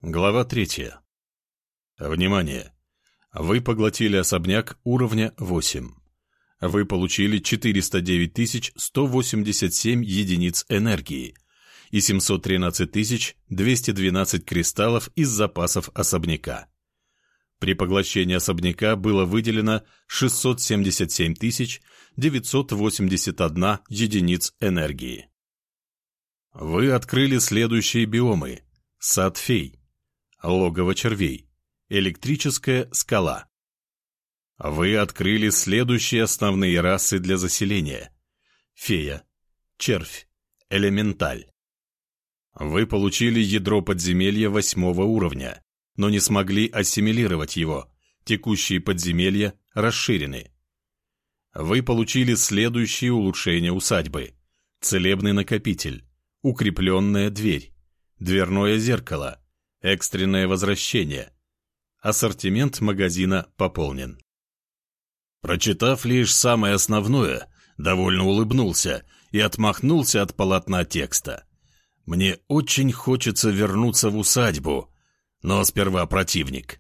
Глава 3. Внимание! Вы поглотили особняк уровня 8. Вы получили 409 187 единиц энергии и 713 212 кристаллов из запасов особняка. При поглощении особняка было выделено 677 981 единиц энергии. Вы открыли следующие биомы: сад фей, логово червей, электрическая скала. Вы открыли следующие основные расы для заселения: фея, червь, элементаль. Вы получили ядро подземелья 8 уровня, но не смогли ассимилировать его. Текущие подземелья расширены. Вы получили следующие улучшения усадьбы: целебный накопитель, укрепленная дверь, дверное зеркало, экстренное возвращение. Ассортимент магазина пополнен. Прочитав лишь самое основное, довольно улыбнулся и отмахнулся от полотна текста. Мне очень хочется вернуться в усадьбу, но сперва противник.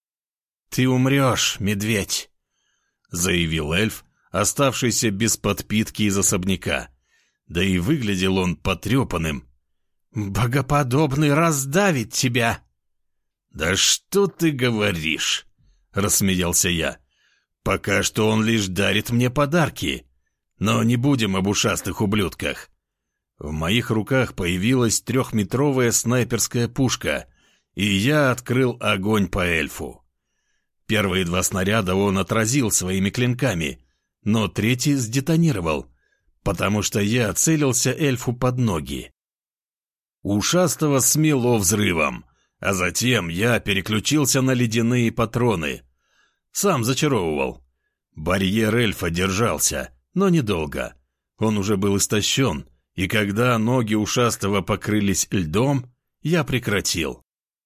«Ты умрешь, медведь», — заявил эльф, оставшийся без подпитки из особняка. Да и выглядел он потрепанным. «Богоподобный раздавит тебя!» «Да что ты говоришь?» — рассмеялся я. «Пока что он лишь дарит мне подарки. Но не будем об ушастых ублюдках». В моих руках появилась 3-метровая снайперская пушка, и я открыл огонь по эльфу. Первые 2 снаряда он отразил своими клинками, но 3-й сдетонировал, потому что я целился эльфу под ноги. Ушастого смело взрывом, а затем я переключился на ледяные патроны. Сам зачаровывал. Барьер эльфа держался, но недолго. Он уже был истощен, и когда ноги ушастого покрылись льдом, я прекратил.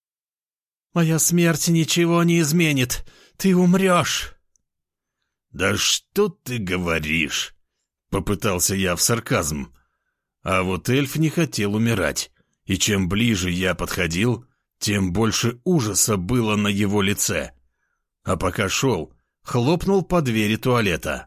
«Моя смерть ничего не изменит. Ты умрешь!» «Да что ты говоришь?» — попытался я в сарказм. А вот эльф не хотел умирать, и чем ближе я подходил, тем больше ужаса было на его лице. А пока шел, хлопнул по двери туалета.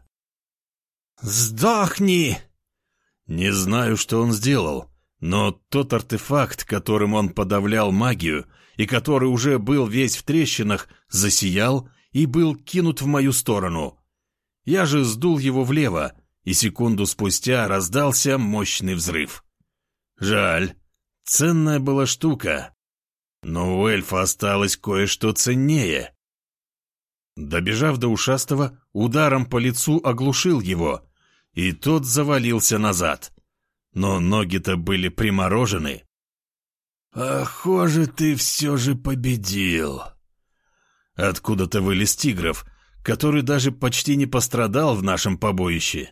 «Сдохни!» Не знаю, что он сделал, но тот артефакт, которым он подавлял магию, и который уже был весь в трещинах, засиял и был кинут в мою сторону. Я же сдул его влево, и секунду спустя раздался мощный взрыв. Жаль, ценная была штука, но у эльфа осталось кое-что ценнее. Добежав до ушастого, ударом по лицу оглушил его, и тот завалился назад. Но ноги-то были приморожены. «Похоже, ты все же победил». Откуда-то вылез Тигров, который даже почти не пострадал в нашем побоище.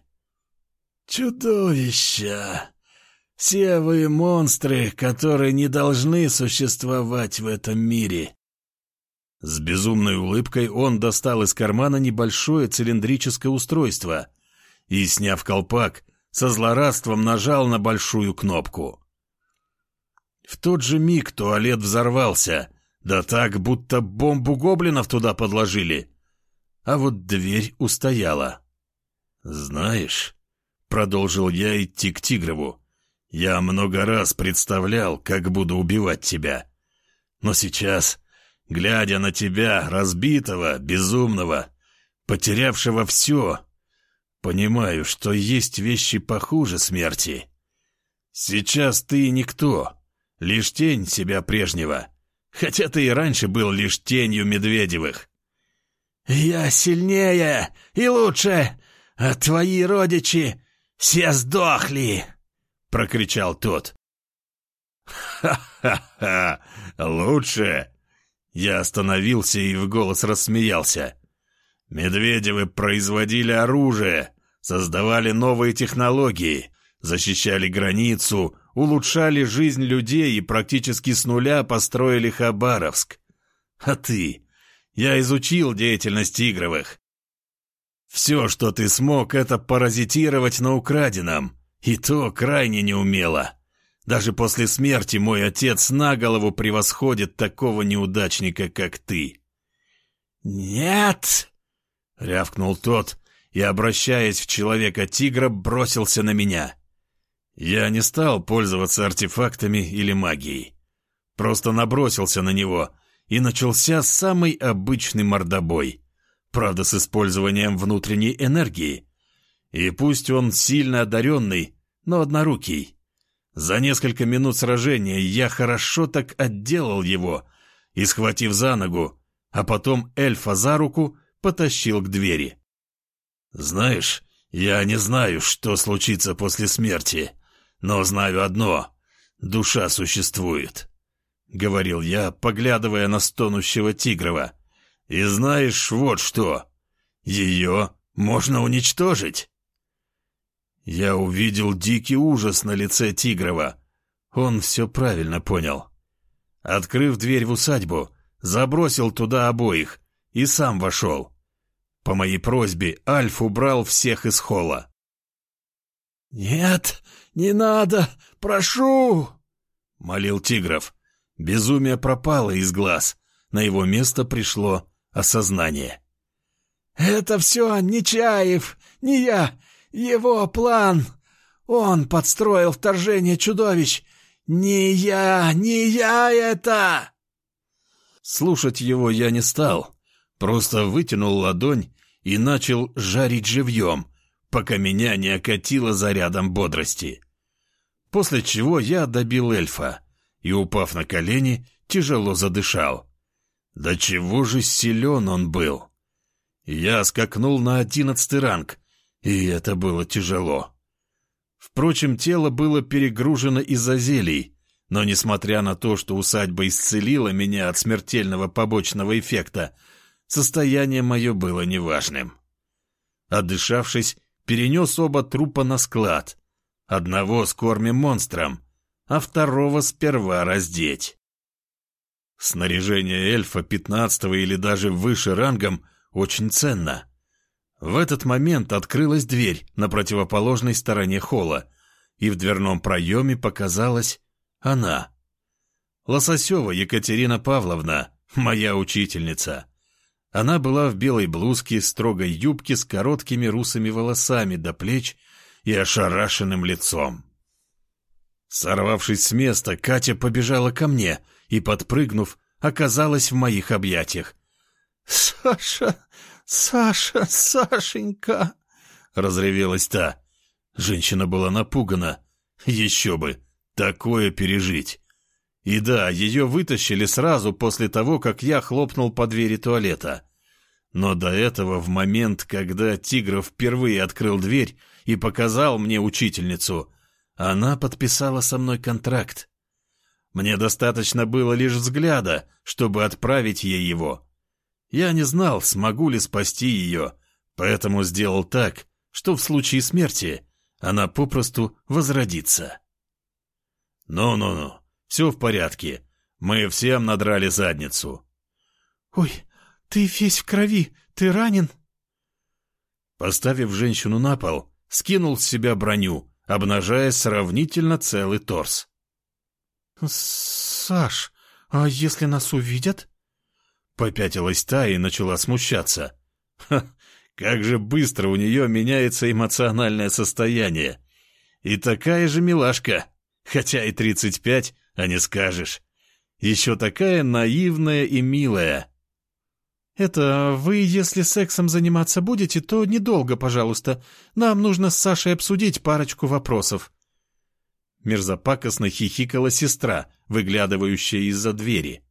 «Чудовища! Все вы монстры, которые не должны существовать в этом мире!» С безумной улыбкой он достал из кармана небольшое цилиндрическое устройство и, сняв колпак, со злорадством нажал на большую кнопку. В тот же миг туалет взорвался, да так, будто бомбу гоблинов туда подложили. А вот дверь устояла. «Знаешь», — продолжил я идти к Тигрову, — «я много раз представлял, как буду убивать тебя. Но сейчас, глядя на тебя, разбитого, безумного, потерявшего все, понимаю, что есть вещи похуже смерти. Сейчас ты никто, лишь тень себя прежнего, хотя ты и раньше был лишь тенью Медведевых». «Я сильнее и лучше, а твои родичи все сдохли!» — прокричал тот. «Ха-ха-ха! Лучше!» Я остановился и в голос рассмеялся. «Медведевы производили оружие, создавали новые технологии, защищали границу, улучшали жизнь людей и практически с нуля построили Хабаровск. А ты? Я изучил деятельность Тигровых. Все, что ты смог, это паразитировать на украденном, и то крайне неумело. Даже после смерти мой отец на голову превосходит такого неудачника, как ты». «Нет!» — рявкнул тот и, обращаясь в человека-тигра, бросился на меня. Я не стал пользоваться артефактами или магией. Просто набросился на него, и начался самый обычный мордобой. Правда, с использованием внутренней энергии. И пусть он сильно одаренный, но однорукий. За несколько минут сражения я хорошо так отделал его и, схватив за ногу, а потом эльфа за руку, потащил к двери. «Знаешь, я не знаю, что случится после смерти, но знаю одно — душа существует», — говорил я, поглядывая на стонущего Тигрова. «И знаешь вот что, ее можно уничтожить». Я увидел дикий ужас на лице Тигрова. Он все правильно понял. Открыв дверь в усадьбу, забросил туда обоих и сам вошел. По моей просьбе Альф убрал всех из холла. «Нет, не надо, прошу!» — молил Тигров. Безумие пропало из глаз. На его место пришло осознание. «Это все Нечаев, не я, его план. Он подстроил вторжение чудовищ. Не я это!» Слушать его я не стал. Просто вытянул ладонь и начал жарить живьем, пока меня не окатило зарядом бодрости. После чего я добил эльфа и, упав на колени, тяжело задышал. Да чего же силен он был! Я скакнул на 11 ранг, и это было тяжело. Впрочем, тело было перегружено из-за зелий, но, несмотря на то, что усадьба исцелила меня от смертельного побочного эффекта, состояние мое было неважным. Отдышавшись, перенес оба трупа на склад. Одного скормим монстрам, а второго сперва раздеть. Снаряжение эльфа 15 или даже выше рангом очень ценно. В этот момент открылась дверь на противоположной стороне холла, и в дверном проеме показалась она. Лососева Екатерина Павловна, моя учительница. Она была в белой блузке, строгой юбке с короткими русыми волосами до плеч и ошарашенным лицом. Сорвавшись с места, Катя побежала ко мне и, подпрыгнув, оказалась в моих объятиях. «Саша, Сашенька!» — разревелась та. Женщина была напугана. Еще бы, такое пережить. И да, ее вытащили сразу после того, как я хлопнул по двери туалета. Но до этого, в момент, когда Тигров впервые открыл дверь и показал мне учительницу, она подписала со мной контракт. Мне достаточно было лишь взгляда, чтобы отправить ей его. Я не знал, смогу ли спасти ее, поэтому сделал так, что в случае смерти она попросту возродится. Ну, все в порядке. Мы всем надрали задницу. «Ой, ты весь в крови, ты ранен?» Поставив женщину на пол, скинул с себя броню, обнажая сравнительно целый торс. «Саш, а если нас увидят?» Попятилась та и начала смущаться. Ха, как же быстро у нее меняется эмоциональное состояние. И такая же милашка, хотя и 35, а не скажешь. Еще такая наивная и милая. «Это вы, если сексом заниматься будете, то недолго, пожалуйста. Нам нужно с Сашей обсудить парочку вопросов». Мерзопакостно хихикала сестра, выглядывающая из-за двери.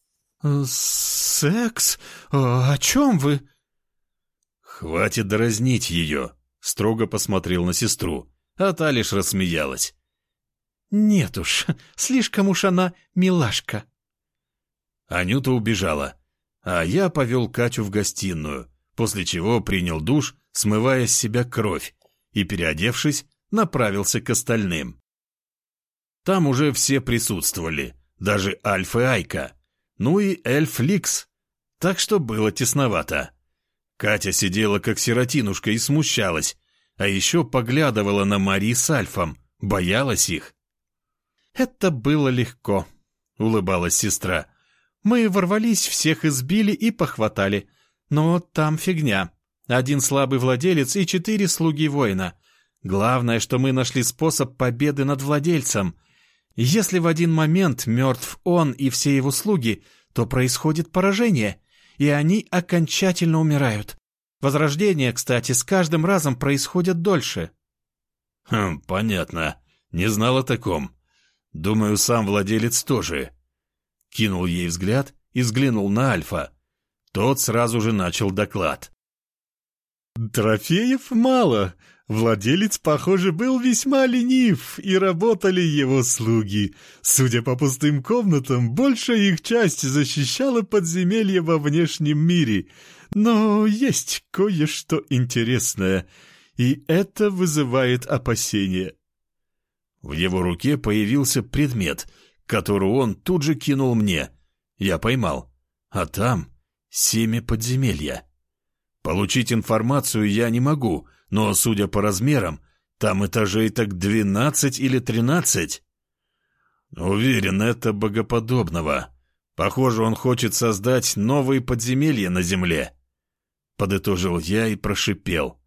«Секс? О чем вы?» «Хватит дразнить ее», — строго посмотрел на сестру, а та лишь рассмеялась. «Нет уж, слишком уж она милашка». Анюта убежала, а я повел Катю в гостиную, после чего принял душ, смывая с себя кровь, и, переодевшись, направился к остальным. Там уже все присутствовали, даже Альф и Айка, ну и эльф Ликс, так что было тесновато. Катя сидела как сиротинушка и смущалась, а еще поглядывала на Мари с Альфом, боялась их. «Это было легко», — улыбалась сестра. «Мы ворвались, всех избили и похватали. Но там фигня. 1 слабый владелец и 4 слуги воина. Главное, что мы нашли способ победы над владельцем. Если в один момент мертв он и все его слуги, то происходит поражение, и они окончательно умирают. Возрождение, кстати, с каждым разом происходит дольше». Понятно. Не знал о таком. Думаю, сам владелец тоже. Кинул ей взгляд и взглянул на Альфа. Тот сразу же начал доклад. Трофеев мало. Владелец, похоже, был весьма ленив, и работали его слуги. Судя по пустым комнатам, большая их часть защищала подземелье во внешнем мире. Но есть кое-что интересное, и это вызывает опасения. В его руке появился предмет, который он тут же кинул мне. Я поймал. А там семя подземелья. Получить информацию я не могу, но, судя по размерам, там этажей так 12 или 13. Уверен, это богоподобного. Похоже, он хочет создать новые подземелья на земле. Подытожил я и прошипел.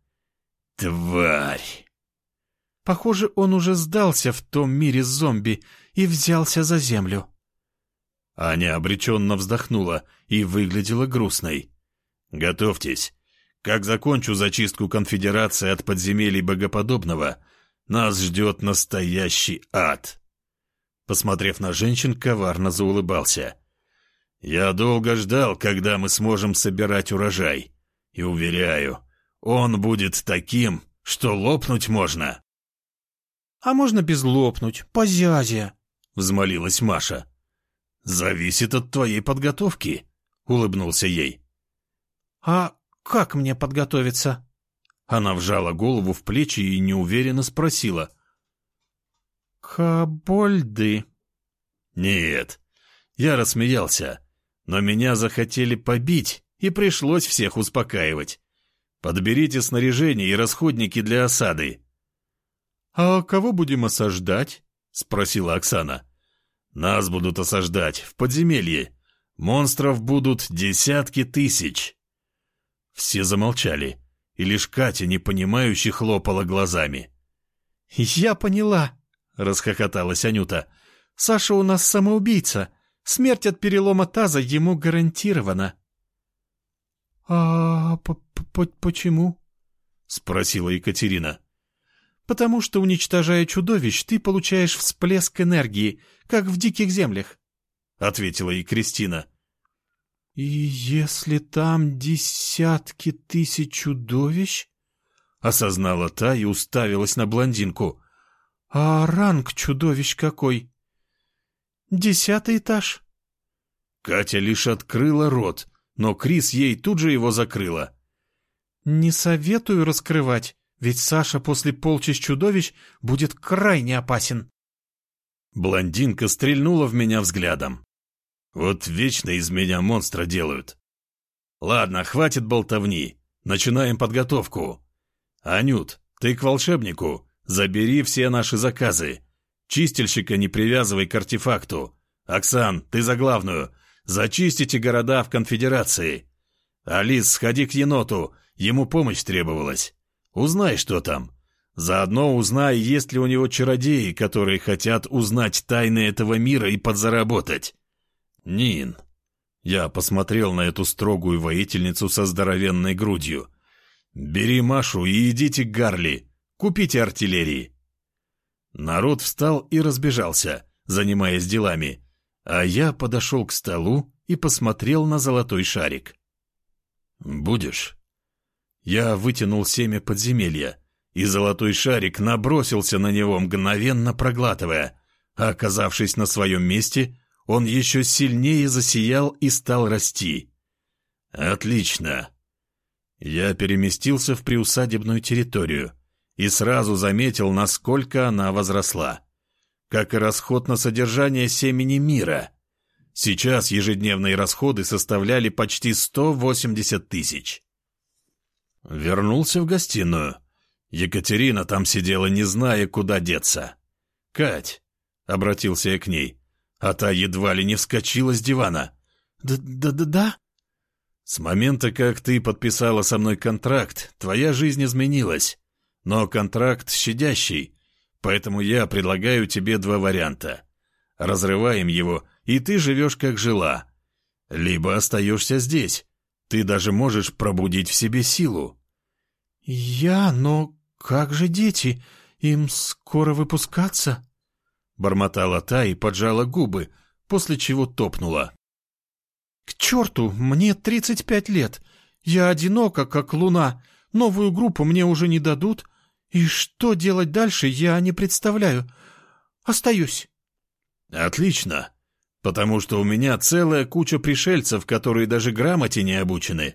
Тварь! Похоже, он уже сдался в том мире зомби и взялся за землю. Аня обреченно вздохнула и выглядела грустной. Готовьтесь. Как закончу зачистку конфедерации от подземелий богоподобного, нас ждет настоящий ад. Посмотрев на женщин, коварно заулыбался. Я долго ждал, когда мы сможем собирать урожай. И уверяю, он будет таким, что лопнуть можно. «А можно без лопнуть, позязя?» — взмолилась Маша. «Зависит от твоей подготовки», — улыбнулся ей. «А как мне подготовиться?» Она вжала голову в плечи и неуверенно спросила. «Кобольды?» «Нет». Я рассмеялся, но меня захотели побить, и пришлось всех успокаивать. Подберите снаряжение и расходники для осады. «А кого будем осаждать?» — спросила Оксана. «Нас будут осаждать в подземелье. Монстров будут десятки тысяч». Все замолчали, и лишь Катя, непонимающе, хлопала глазами. «Я поняла», — расхохоталась Анюта. «Саша у нас самоубийца. Смерть от перелома таза ему гарантирована». «А почему?» — спросила Екатерина. «Потому что, уничтожая чудовищ, ты получаешь всплеск энергии, как в диких землях», — ответила и Кристина. «И если там десятки тысяч чудовищ?» — осознала та и уставилась на блондинку. «А ранг чудовищ какой?» «10-й этаж». Катя лишь открыла рот, но Крис ей тут же его закрыла. «Не советую раскрывать, ведь Саша после полчищ чудовищ будет крайне опасен». Блондинка стрельнула в меня взглядом. Вот вечно из меня монстра делают. Ладно, хватит болтовни. Начинаем подготовку. Анют, ты к волшебнику. Забери все наши заказы. Чистильщика не привязывай к артефакту. Оксан, ты за главную. Зачистите города в конфедерации. Алис, сходи к еноту. Ему помощь требовалась. Узнай, что там. Заодно узнай, есть ли у него чародеи, которые хотят узнать тайны этого мира и подзаработать. Нин. Я посмотрел на эту строгую воительницу со здоровенной грудью. Бери Машу и идите к Гарли. Купите артиллерии. Народ встал и разбежался, занимаясь делами, а я подошел к столу и посмотрел на золотой шарик. «Будешь?» Я вытянул семя подземелья, и золотой шарик набросился на него, мгновенно проглатывая, а, оказавшись на своем месте, он еще сильнее засиял и стал расти. «Отлично!» Я переместился в приусадебную территорию и сразу заметил, насколько она возросла. Как и расход на содержание семени мира. Сейчас ежедневные расходы составляли почти 180 тысяч. Вернулся в гостиную. Екатерина там сидела, не зная, куда деться. «Кать, — обратился я к ней, а та едва ли не вскочила с дивана. Да. С момента, как ты подписала со мной контракт, твоя жизнь изменилась. Но контракт щадящий, поэтому я предлагаю тебе два варианта. Разрываем его, и ты живешь как жила. Либо остаешься здесь. Ты даже можешь пробудить в себе силу. Но как же дети? Им скоро выпускаться? Бормотала та и поджала губы, после чего топнула. К черту, мне 35 лет. Я одинока, как луна. Новую группу мне уже не дадут. И что делать дальше, я не представляю. Остаюсь. Отлично, потому что у меня целая куча пришельцев, которые даже грамоте не обучены.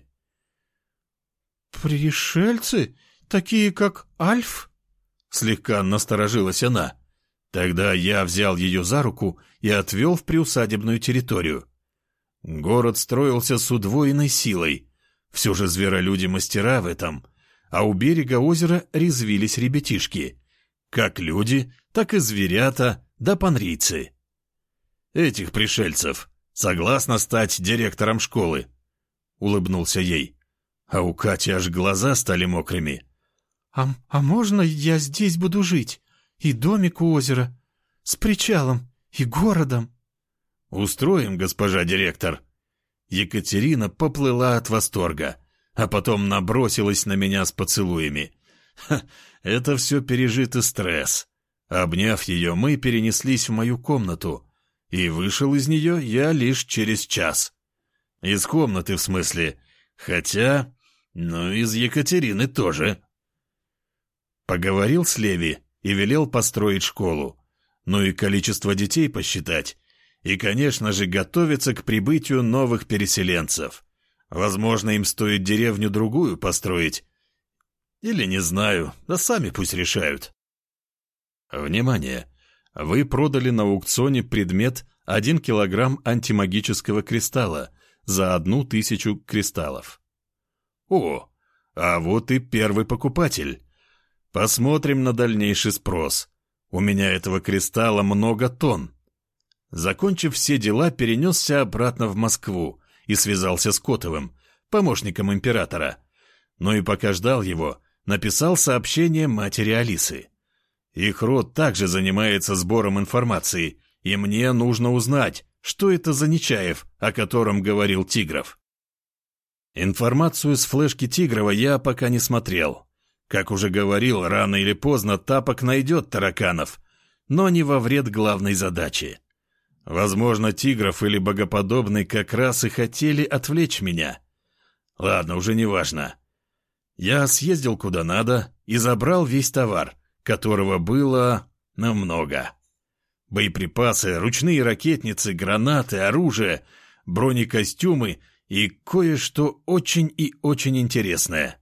Пришельцы? Такие, как Альф? Слегка насторожилась она. Тогда я взял ее за руку и отвел в приусадебную территорию. Город строился с удвоенной силой. Все же зверолюди мастера в этом. А у берега озера резвились ребятишки. Как люди, так и зверята, да панрийцы. Этих пришельцев согласна стать директором школы. Улыбнулся ей. А у Кати аж глаза стали мокрыми. А можно я здесь буду жить? И домик у озера, с причалом, и городом. Устроим, госпожа директор. Екатерина поплыла от восторга, а потом набросилась на меня с поцелуями. Это все пережитый стресс. Обняв ее, мы перенеслись в мою комнату, и вышел из нее я лишь через час. Из комнаты, в смысле. Хотя, из Екатерины тоже. Поговорил с Леви и велел построить школу. И количество детей посчитать. И, конечно же, готовиться к прибытию новых переселенцев. Возможно, им стоит деревню-другую построить. Или не знаю, да сами пусть решают. Внимание! Вы продали на аукционе предмет 1 килограмм антимагического кристалла за 1000 кристаллов. О, а вот и первый покупатель. Посмотрим на дальнейший спрос. У меня этого кристалла много тонн. Закончив все дела, перенесся обратно в Москву и связался с Котовым, помощником императора. И пока ждал его, написал сообщение матери Алисы. Их род также занимается сбором информации, и мне нужно узнать, что это за Нечаев, о котором говорил Тигров. Информацию с флешки Тигрова я пока не смотрел. Как уже говорил, рано или поздно Тапок найдет тараканов, но не во вред главной задачи. Возможно, Тигров или Богоподобный как раз и хотели отвлечь меня. Ладно, уже не важно. Я съездил куда надо и забрал весь товар, которого было много. Боеприпасы, ручные ракетницы, гранаты, оружие, бронекостюмы и кое-что очень и очень интересное.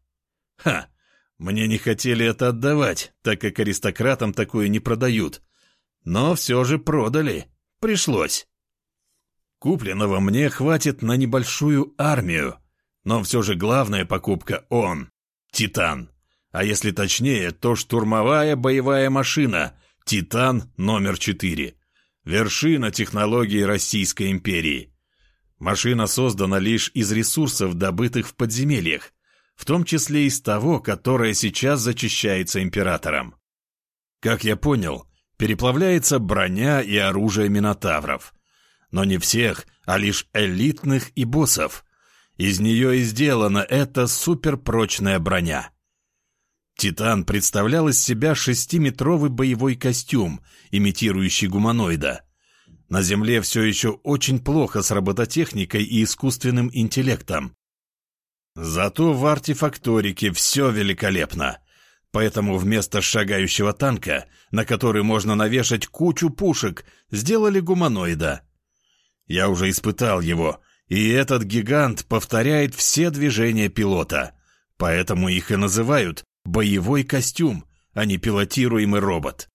Мне не хотели это отдавать, так как аристократам такое не продают. Но все же продали. Пришлось. Купленного мне хватит на небольшую армию, но все же главная покупка он — Титан. А если точнее, то штурмовая боевая машина «Титан номер 4». Вершина технологии Российской империи. Машина создана лишь из ресурсов, добытых в подземельях, в том числе из того, которое сейчас зачищается императором. Как я понял, переплавляется броня и оружие минотавров. Но не всех, а лишь элитных и боссов. Из нее и сделана эта суперпрочная броня. «Титан» представлял из себя 6-метровый боевой костюм, имитирующий гуманоида. На Земле все еще очень плохо с робототехникой и искусственным интеллектом. Зато в артефакторике все великолепно. Поэтому вместо шагающего танка, на который можно навешать кучу пушек, сделали гуманоида. Я уже испытал его, и этот гигант повторяет все движения пилота. Поэтому их и называют боевой костюм, а не пилотируемый робот.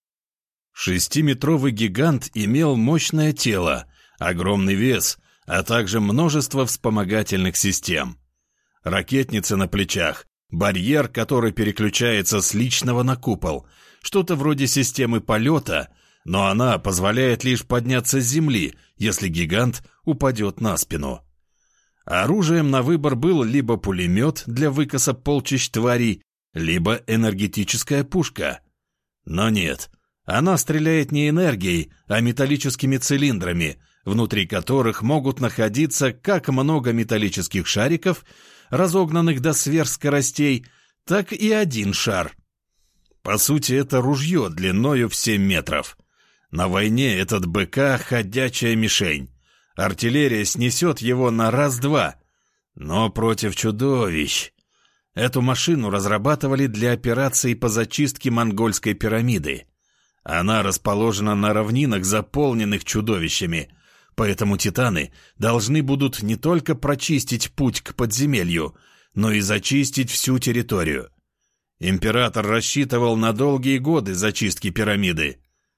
6-метровый гигант имел мощное тело, огромный вес, а также множество вспомогательных систем. Ракетницы на плечах, барьер, который переключается с личного на купол, что-то вроде системы полета, но она позволяет лишь подняться с земли, если гигант упадет на спину. Оружием на выбор был либо пулемет для выкоса полчищ тварей, либо энергетическая пушка. Но нет, она стреляет не энергией, а металлическими цилиндрами, внутри которых могут находиться как много металлических шариков, разогнанных до сверхскоростей, так и один шар. По сути, это ружье длиною в 7 метров. На войне этот БК — ходячая мишень. Артиллерия снесет его на раз-два. Но против чудовищ... Эту машину разрабатывали для операции по зачистке монгольской пирамиды. Она расположена на равнинах, заполненных чудовищами, поэтому титаны должны будут не только прочистить путь к подземелью, но и зачистить всю территорию. Император рассчитывал на долгие годы зачистки пирамиды.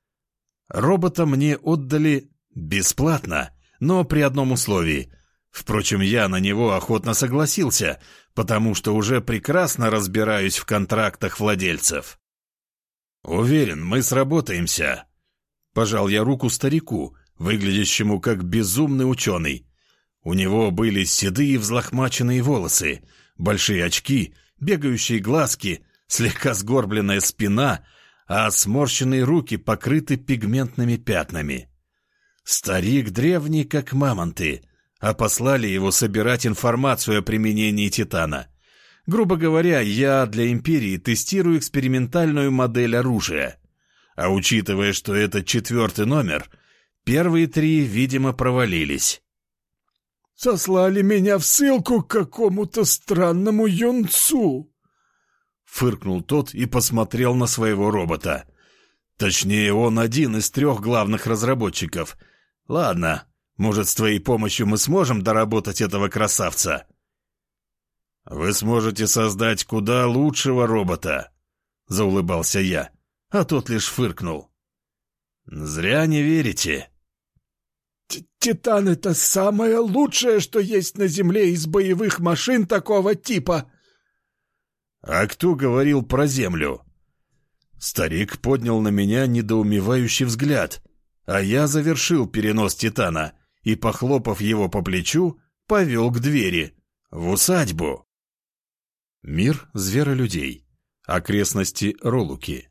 Робота мне отдали бесплатно, но при одном условии. Впрочем, я на него охотно согласился, потому что уже прекрасно разбираюсь в контрактах владельцев. «Уверен, мы сработаемся», — пожал я руку старику, выглядящему как безумный ученый. У него были седые взлохмаченные волосы, большие очки, бегающие глазки, слегка сгорбленная спина, а сморщенные руки покрыты пигментными пятнами. Старик древний, как мамонты, а послали его собирать информацию о применении титана. Грубо говоря, я для Империи тестирую экспериментальную модель оружия. А учитывая, что это 4-й номер, первые 3, видимо, провалились. «Сослали меня в ссылку к какому-то странному юнцу», — фыркнул тот и посмотрел на своего робота. Точнее, он один из 3 главных разработчиков. Ладно, может, с твоей помощью мы сможем доработать этого красавца? Вы сможете создать куда лучшего робота, — заулыбался я, а тот лишь фыркнул. Зря не верите. «Титан — это самое лучшее, что есть на Земле из боевых машин такого типа». «А кто говорил про Землю?» Старик поднял на меня недоумевающий взгляд, а я завершил перенос Титана и, похлопав его по плечу, повел к двери, в усадьбу. Мир зверолюдей. Окрестности Ролуки.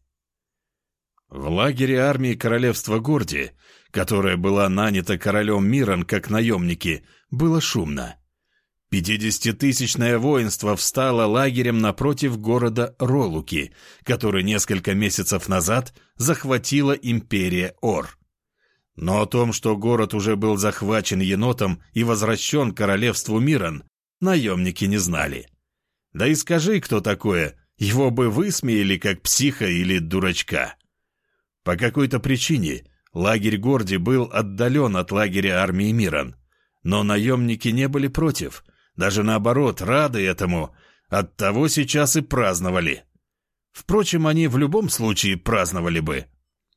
В лагере армии королевства Горди, которая была нанята королем Миран как наемники, было шумно. 50-тысячное воинство встало лагерем напротив города Ролуки, который несколько месяцев назад захватила империя Ор. Но о том, что город уже был захвачен енотом и возвращен королевству Миран, наемники не знали. Да и скажи, кто такое, его бы высмеяли как психа или дурачка. По какой-то причине лагерь Горди был отдален от лагеря армии Миран, но наемники не были против, даже наоборот, рады этому, оттого сейчас и праздновали. Впрочем, они в любом случае праздновали бы.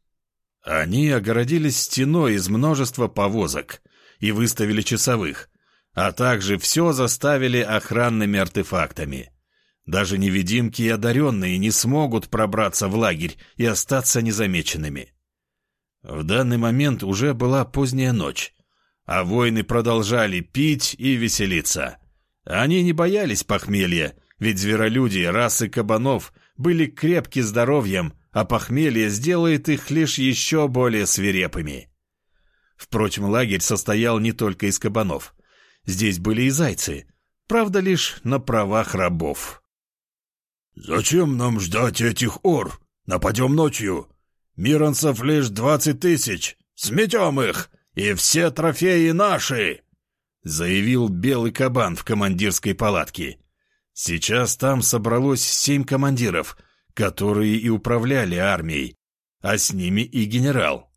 Они огородились стеной из множества повозок и выставили часовых, а также все заставили охранными артефактами. Даже невидимки и одаренные не смогут пробраться в лагерь и остаться незамеченными. В данный момент уже была поздняя ночь, а воины продолжали пить и веселиться. Они не боялись похмелья, ведь зверолюди расы кабанов были крепки здоровьем, а похмелье сделает их лишь еще более свирепыми. Впрочем, лагерь состоял не только из кабанов. Здесь были и зайцы, правда, лишь на правах рабов. «Зачем нам ждать этих ор? Нападем ночью. Миранцев лишь 20 тысяч. Сметем их, и все трофеи наши!» — заявил белый кабан в командирской палатке. Сейчас там собралось 7 командиров, которые и управляли армией, а с ними и генерал.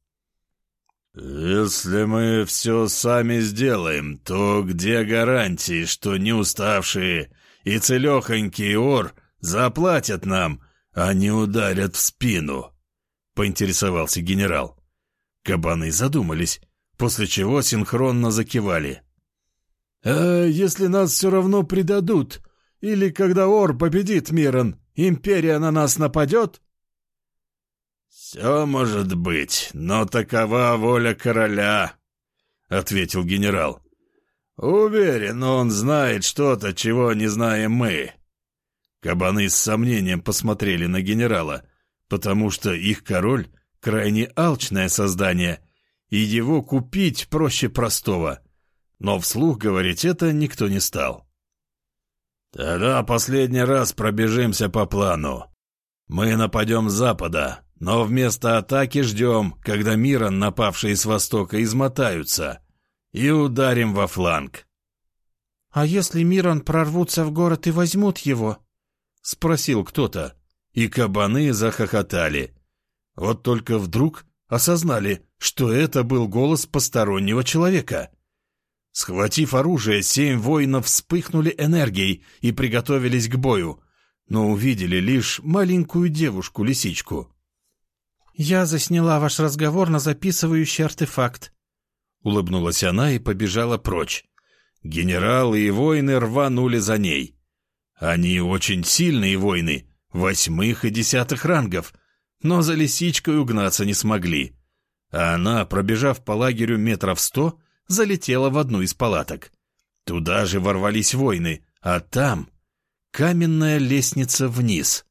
«Если мы все сами сделаем, то где гарантии, что не уставшие и целехонькие ор заплатят нам, а не ударят в спину?» — поинтересовался генерал. Кабаны задумались, после чего синхронно закивали. «А если нас все равно предадут? Или когда Ор победит Миран, империя на нас нападет?» «Все может быть, но такова воля короля», — ответил генерал. «Уверен, он знает что-то, чего не знаем мы». Кабаны с сомнением посмотрели на генерала, потому что их король — крайне алчное создание, и его купить проще простого. Но вслух говорить это никто не стал. «Тогда последний раз пробежимся по плану. Мы нападем с запада, но вместо атаки ждем, когда Миран, напавшие с востока, измотаются, и ударим во фланг». «А если Миран прорвутся в город и возьмут его?» — спросил кто-то, и кабаны захохотали. Вот только вдруг осознали, что это был голос постороннего человека. Схватив оружие, 7 воинов вспыхнули энергией и приготовились к бою, но увидели лишь маленькую девушку-лисичку. «Я засняла ваш разговор на записывающий артефакт», — улыбнулась она и побежала прочь. Генералы и воины рванули за ней. Они очень сильные воины, 8 и 10 рангов, но за лисичкой угнаться не смогли. А она, пробежав по лагерю 100 метров, залетела в одну из палаток. Туда же ворвались воины, а там каменная лестница вниз.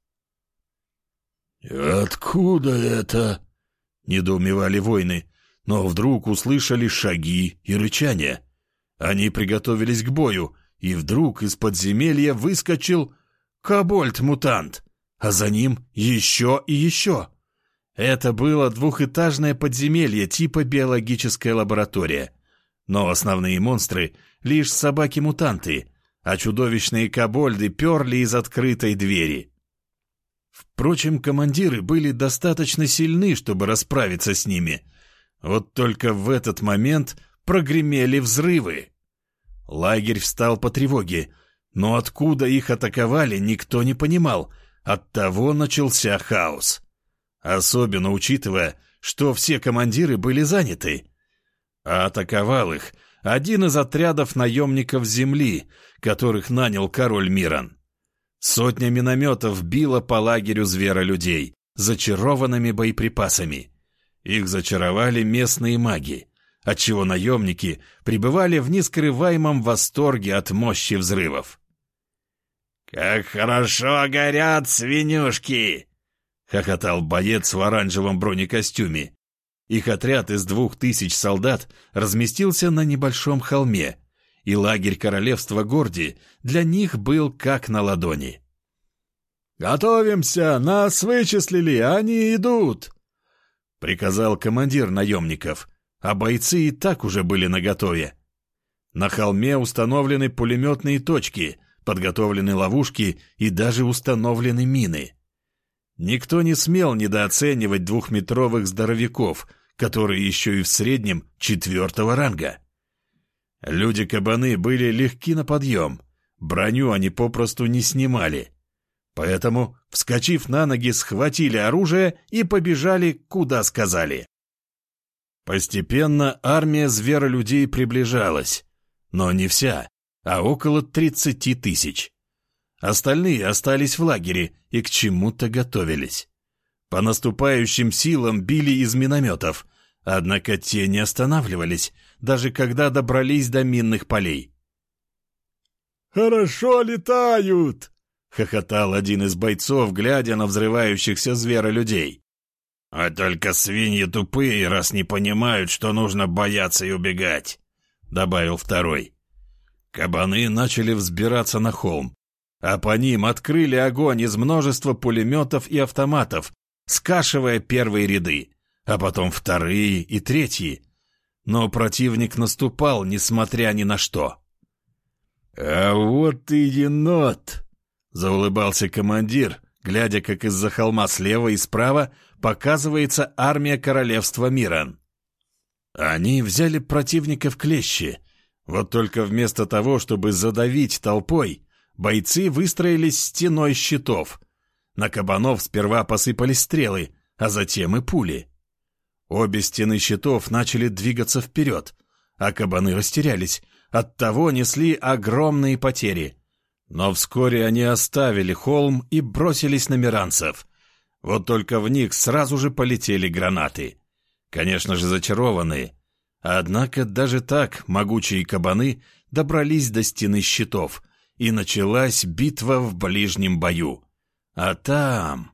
«Откуда это?» — недоумевали воины, но вдруг услышали шаги и рычание. Они приготовились к бою, и вдруг из подземелья выскочил кобольд-мутант, а за ним еще и еще. Это было 2-этажное подземелье типа биологическая лаборатория. Но основные монстры — лишь собаки-мутанты, а чудовищные кобольды перли из открытой двери. Впрочем, командиры были достаточно сильны, чтобы расправиться с ними. Вот только в этот момент прогремели взрывы. Лагерь встал по тревоге, но откуда их атаковали, никто не понимал. Оттого начался хаос. Особенно учитывая, что все командиры были заняты. А атаковал их один из отрядов наемников земли, которых нанял король Миран. 100 минометов било по лагерю зверолюдей, зачарованными боеприпасами. Их зачаровали местные маги, отчего наемники пребывали в нескрываемом восторге от мощи взрывов. «Как хорошо горят свинюшки!» — хохотал боец в оранжевом бронекостюме. Их отряд из 2000 солдат разместился на небольшом холме, и лагерь королевства Горди для них был как на ладони. «Готовимся! Нас вычислили! Они идут!» — приказал командир наемников, а бойцы и так уже были наготове. На холме установлены пулеметные точки, подготовлены ловушки и даже установлены мины. Никто не смел недооценивать 2-метровых здоровяков, которые еще и в среднем 4-го ранга. Люди-кабаны были легки на подъем, броню они попросту не снимали. Поэтому, вскочив на ноги, схватили оружие и побежали, куда сказали. Постепенно армия зверолюдей приближалась, но не вся, а около 30 тысяч. Остальные остались в лагере и к чему-то готовились. По наступающим силам били из минометов, однако те не останавливались, даже когда добрались до минных полей. «Хорошо летают!» — хохотал один из бойцов, глядя на взрывающихся зверолюдей. «А только свиньи тупые, раз не понимают, что нужно бояться и убегать», — добавил второй. Кабаны начали взбираться на холм, а по ним открыли огонь из множества пулеметов и автоматов, скашивая первые ряды, а потом вторые и третьи. Но противник наступал, несмотря ни на что. «А вот и енот!» — заулыбался командир, глядя, как из-за холма слева и справа показывается армия королевства Миран. Они взяли противника в клещи. Вот только вместо того, чтобы задавить толпой, бойцы выстроились стеной щитов. На кабанов сперва посыпались стрелы, а затем и пули. Обе стены щитов начали двигаться вперед, а кабаны растерялись, оттого несли огромные потери. Но вскоре они оставили холм и бросились на миранцев. Вот только в них сразу же полетели гранаты. Конечно же, зачарованные. Однако даже так могучие кабаны добрались до стены щитов, и началась битва в ближнем бою. А там...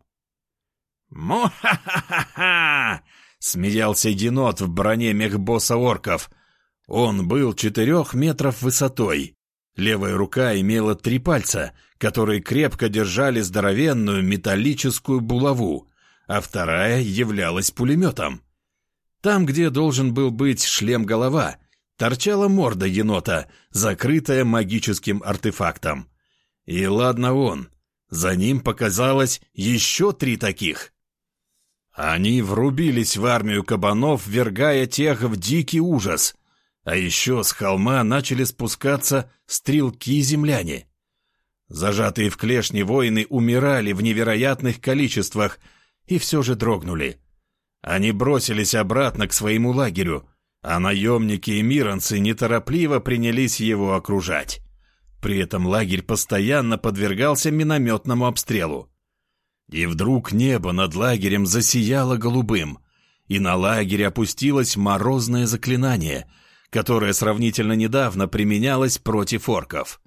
«Му-ха-ха-ха-ха!» — смеялся енот в броне мехбосса орков. Он был 4 метров высотой. Левая рука имела 3 пальца, которые крепко держали здоровенную металлическую булаву, а вторая являлась пулеметом. Там, где должен был быть шлем-голова, торчала морда енота, закрытая магическим артефактом. И ладно он, за ним показалось еще 3 таких. Они врубились в армию кабанов, ввергая тех в дикий ужас. А еще с холма начали спускаться стрелки-земляне. Зажатые в клешни воины умирали в невероятных количествах и все же дрогнули. Они бросились обратно к своему лагерю, а наемники и миранцы неторопливо принялись его окружать. При этом лагерь постоянно подвергался минометному обстрелу. И вдруг небо над лагерем засияло голубым, и на лагерь опустилось морозное заклинание, которое сравнительно недавно применялось против орков.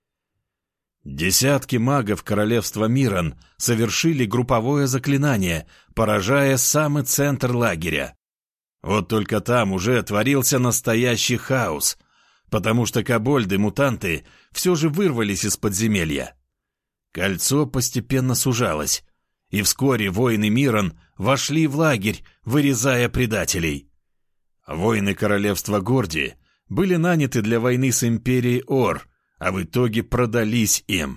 Десятки магов королевства Миран совершили групповое заклинание, поражая самый центр лагеря. Вот только там уже творился настоящий хаос, потому что кобольды-мутанты все же вырвались из подземелья. Кольцо постепенно сужалось, и вскоре воины Миран вошли в лагерь, вырезая предателей. Воины королевства Горди были наняты для войны с империей Ор, а в итоге продались им.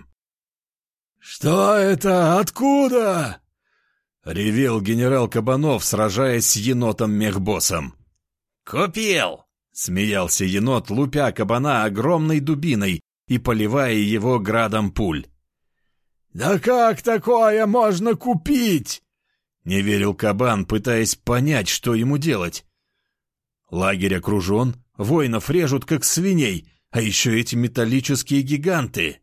«Что это? Откуда?» — ревел генерал Кабанов, сражаясь с енотом-мехбоссом. «Купил!» — смеялся енот, лупя кабана огромной дубиной и поливая его градом пуль. «Да как такое можно купить?» — не верил кабан, пытаясь понять, что ему делать. Лагерь окружен, воинов режут, как свиней, а еще эти металлические гиганты.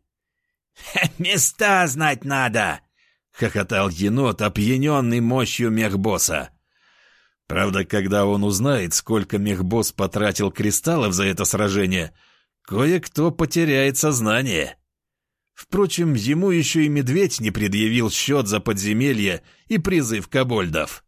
«Места знать надо!» — хохотал енот, опьяненный мощью мехбосса. Правда, когда он узнает, сколько мехбосс потратил кристаллов за это сражение, кое-кто потеряет сознание. Впрочем, ему еще и медведь не предъявил счет за подземелье и призыв кобольдов.